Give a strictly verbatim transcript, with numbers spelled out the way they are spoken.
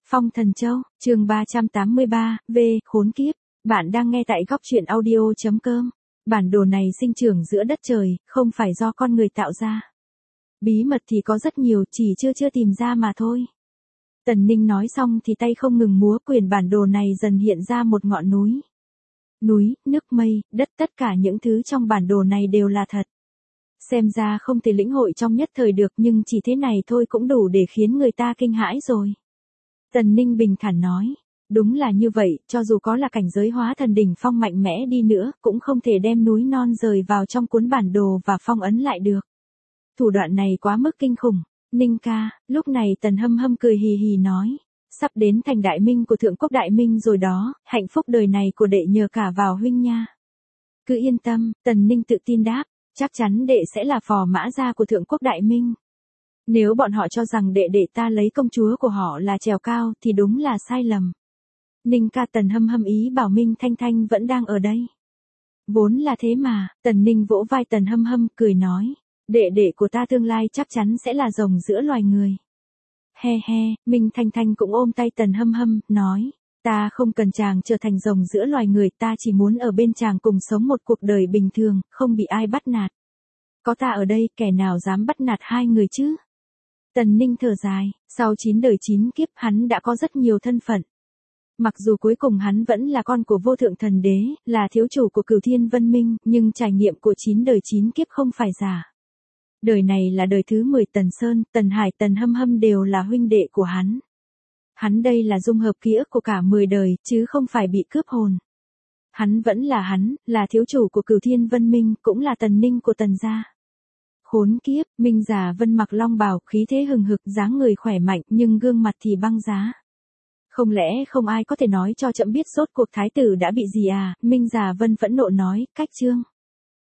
Phong Thần Châu, chương ba trăm tám mươi ba, V, khốn kiếp. Bạn đang nghe tại góc truyện audio chấm com. Bản đồ này sinh trưởng giữa đất trời, không phải do con người tạo ra. Bí mật thì có rất nhiều, chỉ chưa chưa tìm ra mà thôi. Tần Ninh nói xong thì tay không ngừng múa, quyển bản đồ này dần hiện ra một ngọn núi. Núi, nước mây, đất, tất cả những thứ trong bản đồ này đều là thật. Xem ra không thể lĩnh hội trong nhất thời được, nhưng chỉ thế này thôi cũng đủ để khiến người ta kinh hãi rồi. Tần Ninh bình thản nói, đúng là như vậy, cho dù có là cảnh giới hóa thần đỉnh phong mạnh mẽ đi nữa, cũng không thể đem núi non rời vào trong cuốn bản đồ và phong ấn lại được. Thủ đoạn này quá mức kinh khủng. Ninh ca, lúc này Tần Hâm Hâm cười hì hì nói, sắp đến thành đại minh của Thượng Quốc Đại Minh rồi đó, hạnh phúc đời này của đệ nhờ cả vào huynh nha. Cứ yên tâm, Tần Ninh tự tin đáp, chắc chắn đệ sẽ là phò mã gia của Thượng Quốc Đại Minh. Nếu bọn họ cho rằng đệ đệ ta lấy công chúa của họ là trèo cao thì đúng là sai lầm. Ninh ca, Tần Hâm Hâm ý bảo Minh Thanh Thanh vẫn đang ở đây. Vốn là thế mà, Tần Ninh vỗ vai Tần Hâm Hâm cười nói, đệ đệ của ta tương lai chắc chắn sẽ là rồng giữa loài người. He he, Minh Thanh Thanh cũng ôm tay Tần Hâm Hâm, nói, ta không cần chàng trở thành rồng giữa loài người, ta chỉ muốn ở bên chàng cùng sống một cuộc đời bình thường, không bị ai bắt nạt. Có ta ở đây, kẻ nào dám bắt nạt hai người chứ? Tần Ninh thở dài, sau chín đời chín kiếp hắn đã có rất nhiều thân phận. Mặc dù cuối cùng hắn vẫn là con của vô thượng thần đế, là thiếu chủ của Cửu Thiên Vân Minh, nhưng trải nghiệm của chín đời chín kiếp không phải giả. Đời này là đời thứ mười, Tần Sơn, Tần Hải, Tần Hâm Hâm đều là huynh đệ của hắn. Hắn đây là dung hợp ký ức của cả mười đời, chứ không phải bị cướp hồn. Hắn vẫn là hắn, là thiếu chủ của Cửu Thiên Vân Minh, cũng là Tần Ninh của Tần gia. Khốn kiếp, Minh Già Vân mặc long bào, khí thế hừng hực, dáng người khỏe mạnh, nhưng gương mặt thì băng giá. Không lẽ không ai có thể nói cho trẫm biết rốt cuộc thái tử đã bị gì à? Minh Già Vân phẫn nộ nói, cách chương.